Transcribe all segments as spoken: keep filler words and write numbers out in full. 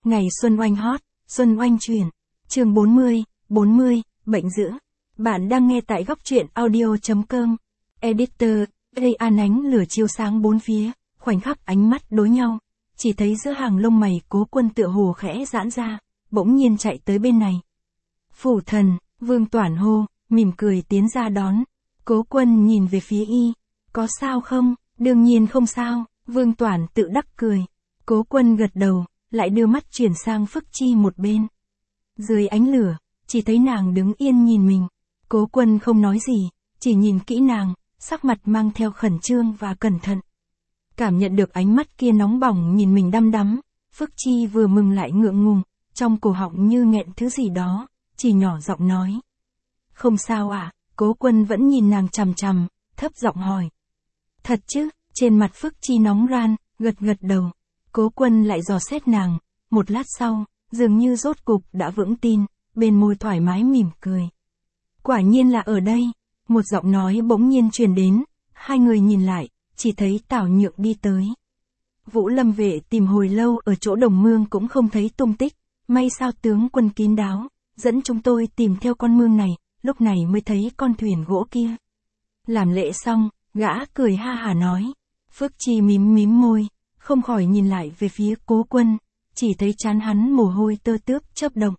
Ngày Xuân Oanh hot, Xuân Oanh truyền. Chương bốn mươi, bốn mươi, bệnh giữa. Bạn đang nghe tại góc truyện audio chấm com. Editor, gây an ánh lửa chiếu sáng bốn phía, khoảnh khắc ánh mắt đối nhau. Chỉ thấy giữa hàng lông mày Cố Quân tựa hồ khẽ giãn ra, bỗng nhiên chạy tới bên này. Phủ thần, Vương Toản hô, mỉm cười tiến ra đón. Cố Quân nhìn về phía y. Có sao không? Đương nhiên không sao, Vương Toản tự đắc cười. Cố Quân gật đầu, lại đưa mắt chuyển sang Phức Chi một bên. Dưới ánh lửa, chỉ thấy nàng đứng yên nhìn mình. Cố Quân không nói gì, chỉ nhìn kỹ nàng, sắc mặt mang theo khẩn trương và cẩn thận. Cảm nhận được ánh mắt kia nóng bỏng nhìn mình đăm đắm, Phức Chi vừa mừng lại ngượng ngùng, trong cổ họng như nghẹn thứ gì đó, chỉ nhỏ giọng nói. Không sao à? Cố Quân vẫn nhìn nàng chằm chằm, thấp giọng hỏi. Thật chứ? Trên mặt Phức Chi nóng ran, gật gật đầu. Cố Quân lại dò xét nàng, một lát sau, dường như rốt cục đã vững tin, bên môi thoải mái mỉm cười. Quả nhiên là ở đây, một giọng nói bỗng nhiên truyền đến, hai người nhìn lại, chỉ thấy Tào Nhượng đi tới. Vũ Lâm vệ tìm hồi lâu ở chỗ Đồng Mương cũng không thấy tung tích, may sao tướng quân kín đáo, dẫn chúng tôi tìm theo con mương này, lúc này mới thấy con thuyền gỗ kia. Làm lễ xong, gã cười ha hả nói. Phức Chi mím mím môi, không khỏi nhìn lại về phía Cố Quân, chỉ thấy trán hắn mồ hôi tơ tướp chớp động.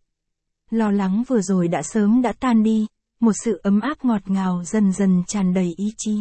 Lo lắng vừa rồi đã sớm đã tan đi, một sự ấm áp ngọt ngào dần dần tràn đầy ý chí.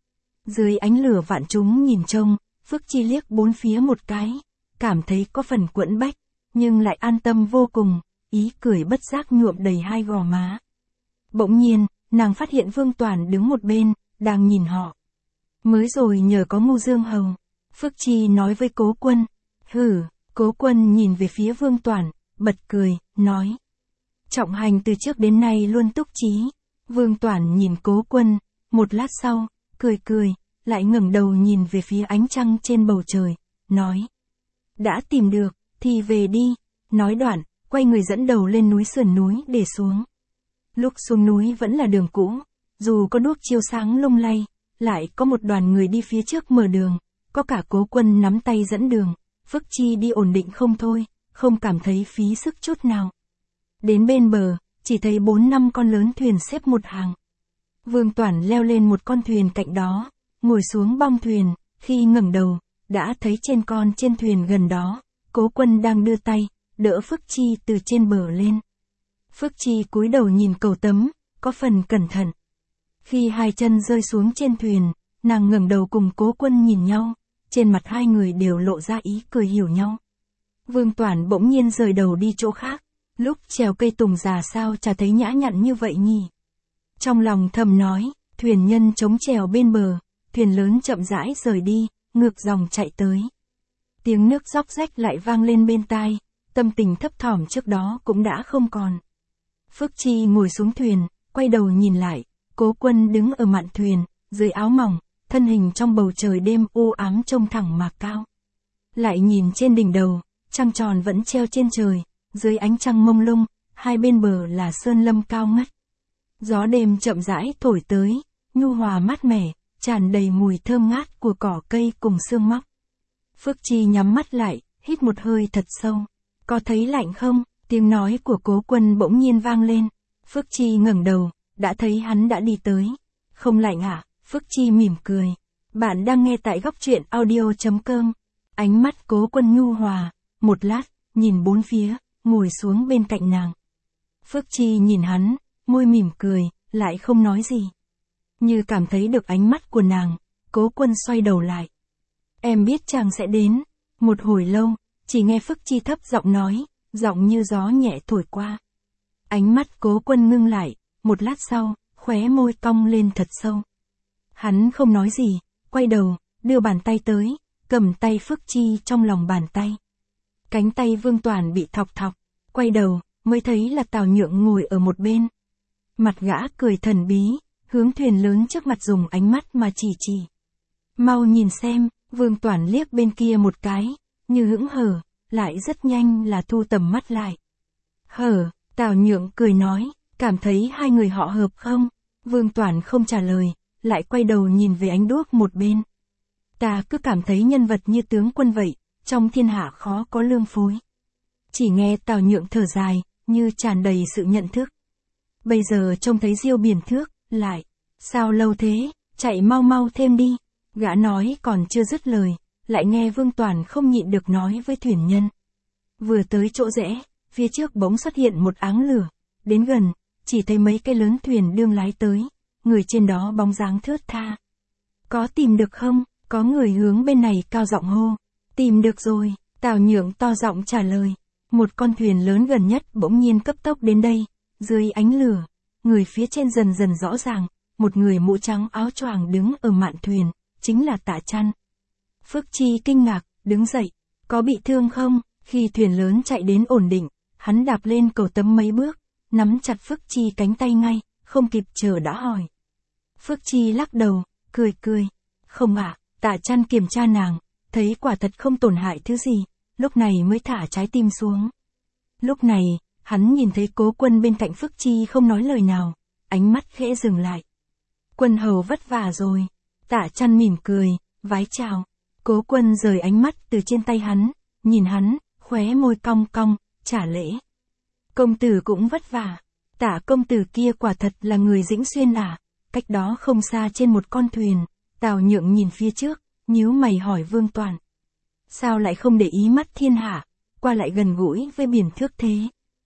Dưới ánh lửa vạn chúng nhìn trông, Phức Chi liếc bốn phía một cái, cảm thấy có phần quẫn bách, nhưng lại an tâm vô cùng, ý cười bất giác nhuộm đầy hai gò má. Bỗng nhiên, nàng phát hiện Vương Toản đứng một bên, đang nhìn họ. Mới rồi nhờ có Ngưu Dương Hầu. Phức Chi nói với Cố Quân. Hử, Cố Quân nhìn về phía Vương Toản, bật cười, nói. Trọng Hành từ trước đến nay luôn túc trí. Vương Toản nhìn Cố Quân, một lát sau, cười cười, lại ngẩng đầu nhìn về phía ánh trăng trên bầu trời, nói. Đã tìm được, thì về đi. Nói đoạn, quay người dẫn đầu lên núi sườn núi để xuống. Lúc xuống núi vẫn là đường cũ, dù có đuốc chiếu sáng lung lay, lại có một đoàn người đi phía trước mở đường, có cả Cố Quân nắm tay dẫn đường, Phức Chi đi ổn định không thôi, không cảm thấy phí sức chút nào. Đến bên bờ, chỉ thấy bốn năm con lớn thuyền xếp một hàng. Vương Toản leo lên một con thuyền cạnh đó, ngồi xuống bong thuyền, khi ngẩng đầu, đã thấy trên con trên thuyền gần đó, Cố Quân đang đưa tay, đỡ Phức Chi từ trên bờ lên. Phức Chi cúi đầu nhìn cầu tấm, có phần cẩn thận. Khi hai chân rơi xuống trên thuyền, nàng ngẩng đầu cùng Cố Quân nhìn nhau, trên mặt hai người đều lộ ra ý cười hiểu nhau. Vương Toản bỗng nhiên rời đầu đi chỗ khác, lúc trèo cây tùng già sao chả thấy nhã nhặn như vậy nhỉ. Trong lòng thầm nói, thuyền nhân chống chèo bên bờ, thuyền lớn chậm rãi rời đi, ngược dòng chạy tới. Tiếng nước róc rách lại vang lên bên tai, tâm tình thấp thỏm trước đó cũng đã không còn. Phức Chi ngồi xuống thuyền, quay đầu nhìn lại, Cố Quân đứng ở mạn thuyền, dưới áo mỏng, thân hình trong bầu trời đêm u ám trông thẳng mà cao. Lại nhìn trên đỉnh đầu, trăng tròn vẫn treo trên trời, dưới ánh trăng mông lung, hai bên bờ là sơn lâm cao ngất. Gió đêm chậm rãi thổi tới, nhu hòa mát mẻ, tràn đầy mùi thơm ngát của cỏ cây cùng sương móc. Phức Chi nhắm mắt lại, hít một hơi thật sâu. Có thấy lạnh không? Tiếng nói của Cố Quân bỗng nhiên vang lên. Phức Chi ngẩng đầu, đã thấy hắn đã đi tới. Không lạnh à? Phức Chi mỉm cười. Bạn đang nghe tại góc truyện audio chấm com. Ánh mắt Cố Quân nhu hòa, một lát, nhìn bốn phía, ngồi xuống bên cạnh nàng. Phức Chi nhìn hắn, môi mỉm cười, lại không nói gì. Như cảm thấy được ánh mắt của nàng, Cố Quân xoay đầu lại. Em biết chàng sẽ đến. Một hồi lâu, chỉ nghe Phức Chi thấp giọng nói, giọng như gió nhẹ thổi qua. Ánh mắt Cố Quân ngưng lại, một lát sau, khóe môi cong lên thật sâu. Hắn không nói gì, quay đầu, đưa bàn tay tới, cầm tay Phức Chi trong lòng bàn tay. Cánh tay Vương Toản bị thọc thọc, quay đầu, mới thấy là Tào Nhượng ngồi ở một bên. Mặt gã cười thần bí, hướng thuyền lớn trước mặt dùng ánh mắt mà chỉ chỉ. Mau nhìn xem, Vương Toản liếc bên kia một cái, như hững hờ, lại rất nhanh là thu tầm mắt lại. Hờ, Tào Nhượng cười nói, cảm thấy hai người họ hợp không? Vương Toản không trả lời, lại quay đầu nhìn về ánh đuốc một bên. Ta cứ cảm thấy nhân vật như tướng quân vậy, trong thiên hạ khó có lương phối. chỉ nghe Tào Nhượng thở dài, như tràn đầy sự nhận thức. Bây giờ trông thấy Diêu Biển Thước, lại, sao lâu thế, chạy mau mau thêm đi, gã nói còn chưa dứt lời, lại nghe Vương Toản không nhịn được nói với thuyền nhân. Vừa tới chỗ rẽ, phía trước bỗng xuất hiện một áng lửa, đến gần, chỉ thấy mấy cái lớn thuyền đương lái tới, người trên đó bóng dáng thướt tha. Có tìm được không? Có người hướng bên này cao giọng hô. Tìm được rồi, Tào Nhượng to giọng trả lời. Một con thuyền lớn gần nhất bỗng nhiên cấp tốc đến đây, dưới ánh lửa, người phía trên dần dần rõ ràng, một người mũ trắng áo choàng đứng ở mạn thuyền, chính là Tạ Chăn. Phước Chi kinh ngạc, đứng dậy, có bị thương không? Khi thuyền lớn chạy đến ổn định, hắn đạp lên cầu tấm mấy bước, nắm chặt Phước Chi cánh tay ngay, không kịp chờ đã hỏi. Phước Chi lắc đầu, cười cười. Không ạ, à, Tạ Chăn kiểm tra nàng, thấy quả thật không tổn hại thứ gì, lúc này mới thả trái tim xuống. Lúc này, hắn nhìn thấy Cố Quân bên cạnh Phước Chi không nói lời nào, ánh mắt khẽ dừng lại. Quân hầu vất vả rồi. Tạ Chăn mỉm cười, vái chào. Cố Quân rời ánh mắt từ trên tay hắn, nhìn hắn, khóe môi cong cong, trả lễ. Công tử cũng vất vả. Tạ công tử kia quả thật là người Dĩnh Xuyên à? Cách đó không xa trên một con thuyền, Tào Nhượng nhìn phía trước, nhíu mày hỏi Vương Toản. Sao lại không để ý mắt thiên hạ, qua lại gần gũi với Biển Thước thế?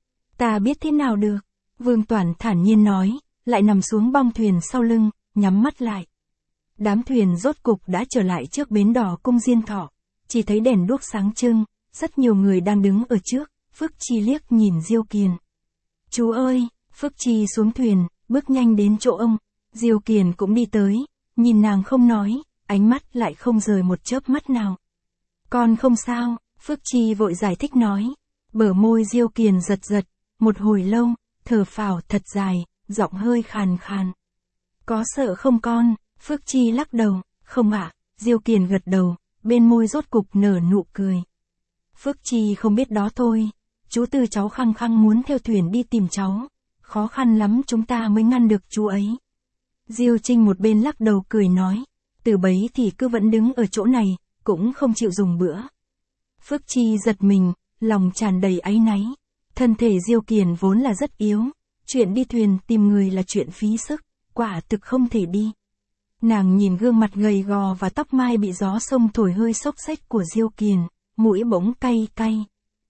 Ta biết thế nào được? Vương Toản thản nhiên nói, lại nằm xuống bong thuyền sau lưng, nhắm mắt lại. Đám thuyền rốt cục đã trở lại trước bến đò cung Diên Thọ, chỉ thấy đèn đuốc sáng trưng, rất nhiều người đang đứng ở trước. Phước Chi liếc nhìn Diêu Kiền. Chú ơi! Phước Chi xuống thuyền, bước nhanh đến chỗ ông. Diêu Kiền cũng đi tới, nhìn nàng không nói, ánh mắt lại không rời một chớp mắt nào. Con không sao, Phước Chi vội giải thích nói. Bờ môi Diêu Kiền giật giật, một hồi lâu, thở phào thật dài, giọng hơi khàn khàn. Có sợ không con? Phước Chi lắc đầu, không ạ. Diêu Kiền gật đầu, bên môi rốt cục nở nụ cười. Phước Chi không biết đó thôi. Chú Tư cháu khăng khăng muốn theo thuyền đi tìm cháu, khó khăn lắm chúng ta mới ngăn được chú ấy. Diêu Trinh một bên lắc đầu cười nói, từ bấy thì cứ vẫn đứng ở chỗ này, cũng không chịu dùng bữa. Phước Chi giật mình, lòng tràn đầy áy náy. Thân thể Diêu Kiền vốn là rất yếu, chuyện đi thuyền tìm người là chuyện phí sức, quả thực không thể đi. Nàng nhìn gương mặt gầy gò và tóc mai bị gió sông thổi hơi xốc xếch của Diêu Kiền, mũi bỗng cay cay.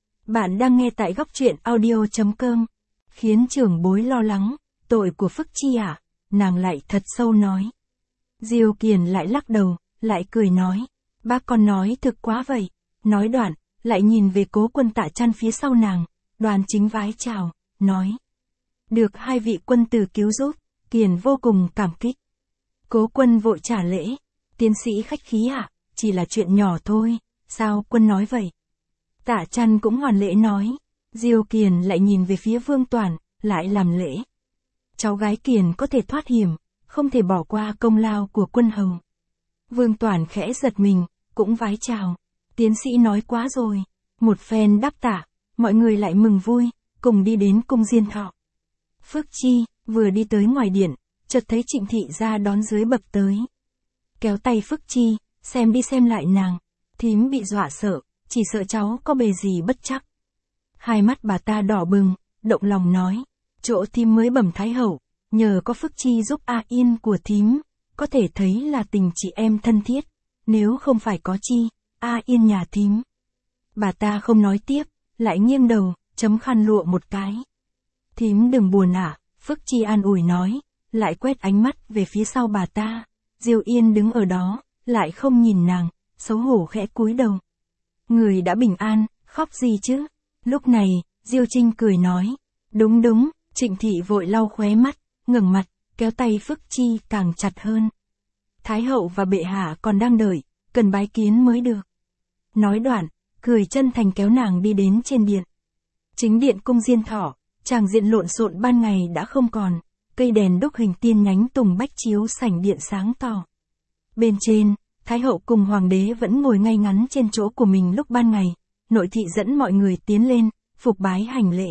Bạn đang nghe tại góc truyện audio chấm com. Khiến trưởng bối lo lắng, tội của Phước Chi à? Nàng lại thật sâu nói. Diêu Kiền lại lắc đầu, lại cười nói. Bác con nói thực quá vậy. Nói đoạn, lại nhìn về Cố Quân Tạ Chăn phía sau nàng, Đoàn Chính vái chào, nói. Được hai vị quân tử cứu giúp, Kiền vô cùng cảm kích. Cố Quân vội trả lễ. Tiến sĩ khách khí ạ, à? Chỉ là chuyện nhỏ thôi, sao Quân nói vậy? Tạ Chăn cũng hoàn lễ nói. Diêu Kiền lại nhìn về phía Vương Toản, lại làm lễ. Cháu gái Kiền có thể thoát hiểm, không thể bỏ qua công lao của quân hầu. Vương Toản khẽ giật mình, cũng vái chào. Tiến sĩ nói quá rồi. Một phen đáp tạ, mọi người lại mừng vui, cùng đi đến cung Diên Thọ. Phước Chi vừa đi tới ngoài điện, chợt thấy Trịnh thị ra đón dưới bậc tới. Kéo tay Phước Chi, xem đi xem lại nàng. Thím bị dọa sợ, chỉ sợ cháu có bề gì bất chắc. Hai mắt bà ta đỏ bừng, động lòng nói. Chỗ thím mới bẩm Thái Hậu, nhờ có Phước Chi giúp A Yên của thím, có thể thấy là tình chị em thân thiết, nếu không phải có Chi, A Yên nhà thím. Bà ta không nói tiếp, lại nghiêng đầu, chấm khăn lụa một cái. Thím đừng buồn ạ, à, Phước Chi an ủi nói, lại quét ánh mắt về phía sau bà ta. Diêu Yên đứng ở đó, lại không nhìn nàng, xấu hổ khẽ cúi đầu. Người đã bình an, khóc gì chứ? Lúc này, Diêu Trinh cười nói. Đúng đúng, Trịnh thị vội lau khóe mắt, ngẩng mặt, kéo tay Phước Chi càng chặt hơn. Thái hậu và bệ hạ còn đang đợi, cần bái kiến mới được. Nói đoạn, cười chân thành kéo nàng đi đến trên điện. Chính điện cung Diên Thọ, tràng diện lộn xộn ban ngày đã không còn, cây đèn đúc hình tiên nhánh tùng bách chiếu sảnh điện sáng tỏ. Bên trên, Thái hậu cùng hoàng đế vẫn ngồi ngay ngắn trên chỗ của mình lúc ban ngày, nội thị dẫn mọi người tiến lên, phục bái hành lễ.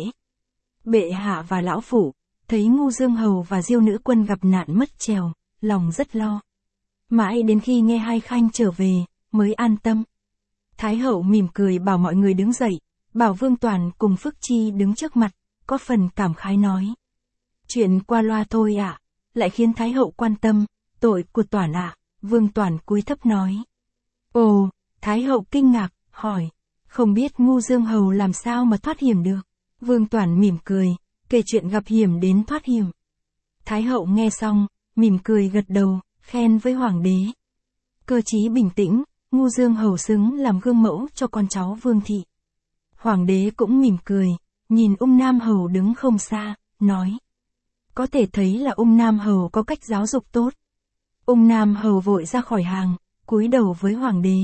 Bệ hạ và lão phủ, thấy Ngu Dương hầu và Diêu nữ quân gặp nạn mất trèo, lòng rất lo. Mãi đến khi nghe hai khanh trở về, mới an tâm. Thái hậu mỉm cười bảo mọi người đứng dậy, bảo Vương Toản cùng Phước Chi đứng trước mặt, có phần cảm khái nói. Chuyện qua loa thôi ạ, lại khiến Thái hậu quan tâm, tội của Toản ạ, Vương Toản cúi thấp nói. Ồ, Thái hậu kinh ngạc, hỏi, không biết Ngu Dương Hầu làm sao mà thoát hiểm được. Vương Toản mỉm cười, kể chuyện gặp hiểm đến thoát hiểm. Thái hậu nghe xong, mỉm cười gật đầu, khen với hoàng đế. Cơ trí bình tĩnh, Ngu Dương Hầu xứng làm gương mẫu cho con cháu Vương thị. Hoàng đế cũng mỉm cười, nhìn Ung Nam Hầu đứng không xa, nói. Có thể thấy là Ung Nam Hầu có cách giáo dục tốt. Ung Nam Hầu vội ra khỏi hàng, cúi đầu với hoàng đế.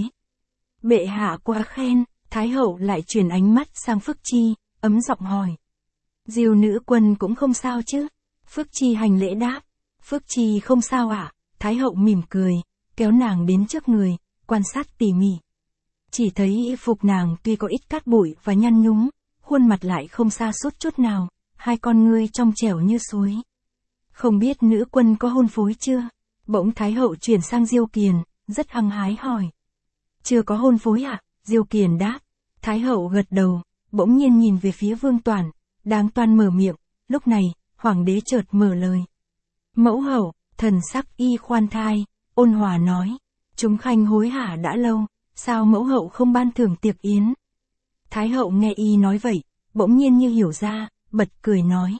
Bệ hạ quá khen, Thái hậu lại chuyển ánh mắt sang Phước Chi, ấm giọng hỏi. Diều nữ quân cũng không sao chứ? Phước Chi hành lễ đáp. Phước Chi không sao ạ, à? Thái hậu mỉm cười, kéo nàng đến trước người, quan sát tỉ mỉ. Chỉ thấy y phục nàng tuy có ít cát bụi và nhăn nhúm, khuôn mặt lại không sa sút chút nào, hai con ngươi trong trẻo như suối. Không biết nữ quân có hôn phối chưa? Bỗng Thái hậu chuyển sang Diêu Kiền, rất hăng hái hỏi. Chưa có hôn phối ạ? À? Diêu Kiền đáp. Thái hậu gật đầu, bỗng nhiên nhìn về phía Vương Toản, đang toan mở miệng, lúc này, hoàng đế chợt mở lời. Mẫu hậu, thần sắc y khoan thai, ôn hòa nói, chúng khanh hối hả đã lâu, sao mẫu hậu không ban thưởng tiệc yến? Thái hậu nghe y nói vậy, bỗng nhiên như hiểu ra, bật cười nói.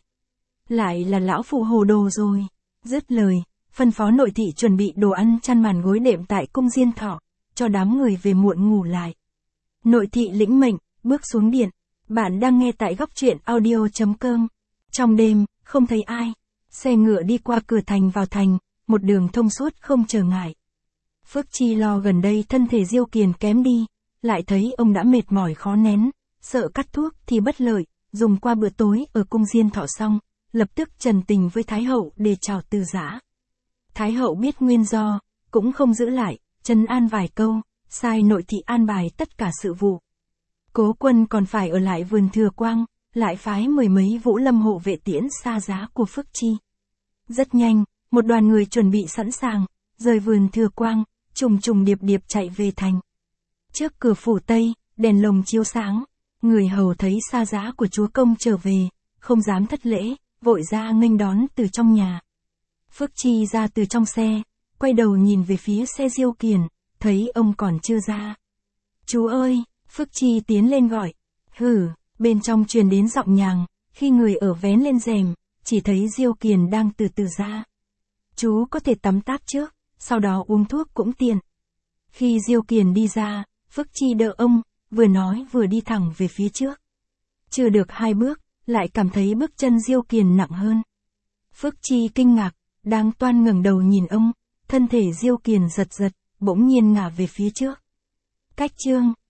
Lại là lão phụ hồ đồ rồi. Dứt lời, phân phó nội thị chuẩn bị đồ ăn chăn màn gối đệm tại cung Diên Thọ, cho đám người về muộn ngủ lại. Nội thị lĩnh mệnh, bước xuống điện. Bạn đang nghe tại góc truyện audio chấm com. Trong đêm, không thấy ai. Xe ngựa đi qua cửa thành vào thành, một đường thông suốt không trở ngại. Phước Chi lo gần đây thân thể Diêu Kiền kém đi, lại thấy ông đã mệt mỏi khó nén, sợ cắt thuốc thì bất lợi, dùng qua bữa tối ở cung Diên Thọ xong, lập tức trần tình với Thái hậu để chào từ giã. Thái hậu biết nguyên do, cũng không giữ lại, trấn an vài câu, sai nội thị an bài tất cả sự vụ. Cố Quân còn phải ở lại vườn Thừa Quang, lại phái mười mấy vũ lâm hộ vệ tiễn xa giá của Phước Chi. Rất nhanh, một đoàn người chuẩn bị sẵn sàng, rời vườn Thừa Quang, trùng trùng điệp điệp chạy về thành. Trước cửa phủ Tây, đèn lồng chiếu sáng, người hầu thấy xa giá của chúa công trở về, không dám thất lễ, vội ra nghênh đón từ trong nhà. Phước Chi ra từ trong xe, quay đầu nhìn về phía xe Diêu Kiền, thấy ông còn chưa ra. Chú ơi! Phước Chi tiến lên gọi. Hử! Bên trong truyền đến giọng nhàng, khi người ở vén lên rèm, chỉ thấy Diêu Kiền đang từ từ ra. Chú có thể tắm táp trước, sau đó uống thuốc cũng tiện. Khi Diêu Kiền đi ra, Phước Chi đỡ ông, vừa nói vừa đi thẳng về phía trước. Chưa được hai bước, lại cảm thấy bước chân Diêu Kiền nặng hơn. Phước Chi kinh ngạc, đang toan ngẩng đầu nhìn ông, thân thể Diêu Kiền giật giật, bỗng nhiên ngả về phía trước. Cách chương